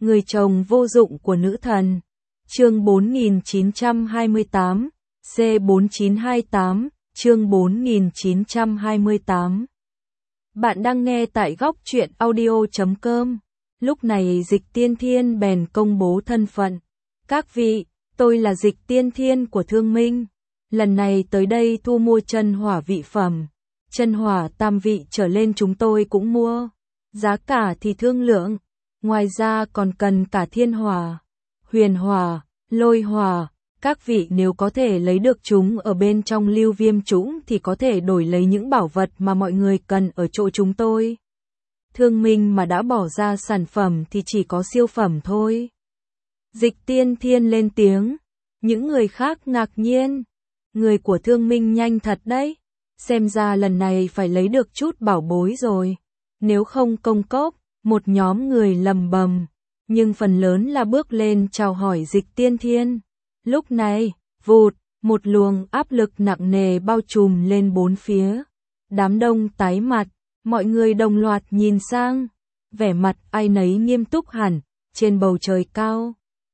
Người chồng vô dụng của nữ thần. Chương 4928, C4928, chương 4928. Bạn đang nghe tại góc truyện audio.com. Lúc này Dịch Tiên Thiên bèn công bố thân phận. Các vị, tôi là Dịch Tiên Thiên của Thương Minh. Lần này tới đây thu mua chân hỏa vị phẩm. Chân hỏa tam vị trở lên chúng tôi cũng mua. Giá cả thì thương lượng. Ngoài ra còn cần cả thiên hỏa, huyền hỏa, lôi hỏa. Các vị nếu có thể lấy được chúng ở bên trong lưu viêm trũng thì có thể đổi lấy những bảo vật mà mọi người cần ở chỗ chúng tôi. Thương Minh mà đã bỏ ra sản phẩm thì chỉ có siêu phẩm thôi. Dịch Tiên Thiên lên tiếng. Những người khác ngạc nhiên. Người của Thương Minh nhanh thật đấy. Xem ra lần này phải lấy được chút bảo bối rồi. Nếu không công cốc, một nhóm người lầm bầm. Nhưng phần lớn là bước lên chào hỏi Dịch Tiên Thiên. Lúc này, vụt, một luồng áp lực nặng nề bao trùm lên bốn phía. Đám đông tái mặt, mọi người đồng loạt nhìn sang. Vẻ mặt ai nấy nghiêm túc hẳn, trên bầu trời cao.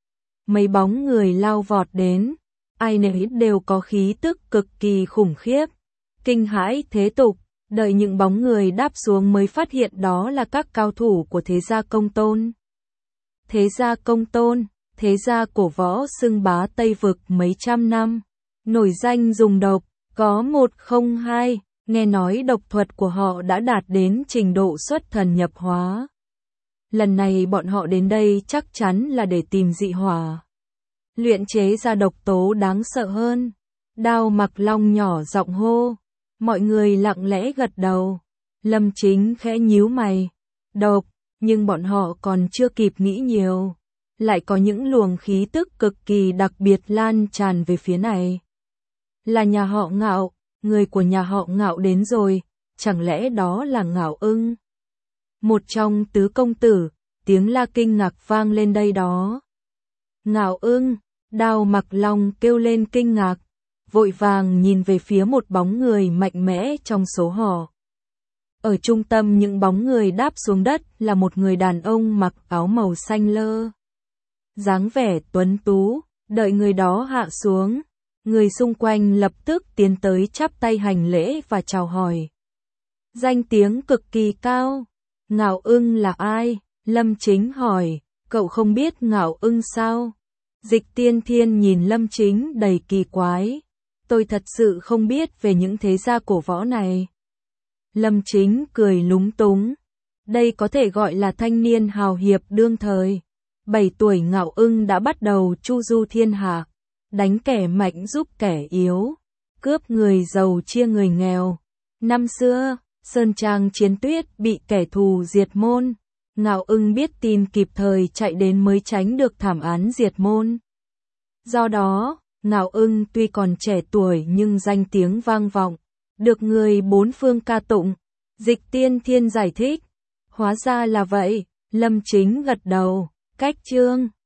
Mấy bóng người lao vọt đến, ai nấy đều có khí tức cực kỳ khủng khiếp. Kinh hãi thế tục, đợi những bóng người đáp xuống mới phát hiện đó là các cao thủ của thế gia Công Tôn. Thế gia Công Tôn, thế gia cổ võ xưng bá Tây Vực mấy trăm năm, nổi danh dùng độc, có 102, nghe nói độc thuật của họ đã đạt đến trình độ xuất thần nhập hóa. Lần này bọn họ đến đây chắc chắn là để tìm dị hỏa, luyện chế ra độc tố đáng sợ hơn. Đao Mặc Long nhỏ giọng hô, mọi người lặng lẽ gật đầu. Lâm Chính khẽ nhíu mày, độc, nhưng bọn họ còn chưa kịp nghĩ nhiều. Lại có những luồng khí tức cực kỳ đặc biệt lan tràn về phía này. Là nhà họ Ngạo, người của nhà họ Ngạo đến rồi, chẳng lẽ đó là Ngạo Ưng? Một trong tứ công tử, tiếng la kinh ngạc vang lên đây đó. Ngạo Ưng, Đao Mặc Long kêu lên kinh ngạc, vội vàng nhìn về phía một bóng người mạnh mẽ trong số họ. Ở trung tâm những bóng người đáp xuống đất là một người đàn ông mặc áo màu xanh lơ. Dáng vẻ tuấn tú, đợi người đó hạ xuống, người xung quanh lập tức tiến tới chắp tay hành lễ và chào hỏi. Danh tiếng cực kỳ cao. Ngạo Ưng là ai? Lâm Chính hỏi, cậu không biết Ngạo Ưng sao? Dịch Tiên Thiên nhìn Lâm Chính đầy kỳ quái. Tôi thật sự không biết về những thế gia cổ võ này. Lâm Chính cười lúng túng. Đây có thể gọi là thanh niên hào hiệp đương thời. 7 tuổi Ngạo Ưng đã bắt đầu chu du thiên hạ, đánh kẻ mạnh giúp kẻ yếu, cướp người giàu chia người nghèo. Năm xưa, Sơn Trang Chiến Tuyết bị kẻ thù diệt môn. Ngạo Ưng biết tin kịp thời chạy đến mới tránh được thảm án diệt môn. Do đó, Ngạo Ưng tuy còn trẻ tuổi nhưng danh tiếng vang vọng, được người bốn phương ca tụng. Dịch Tiên Thiên giải thích. Hóa ra là vậy, Lâm Chính gật đầu. Cách chương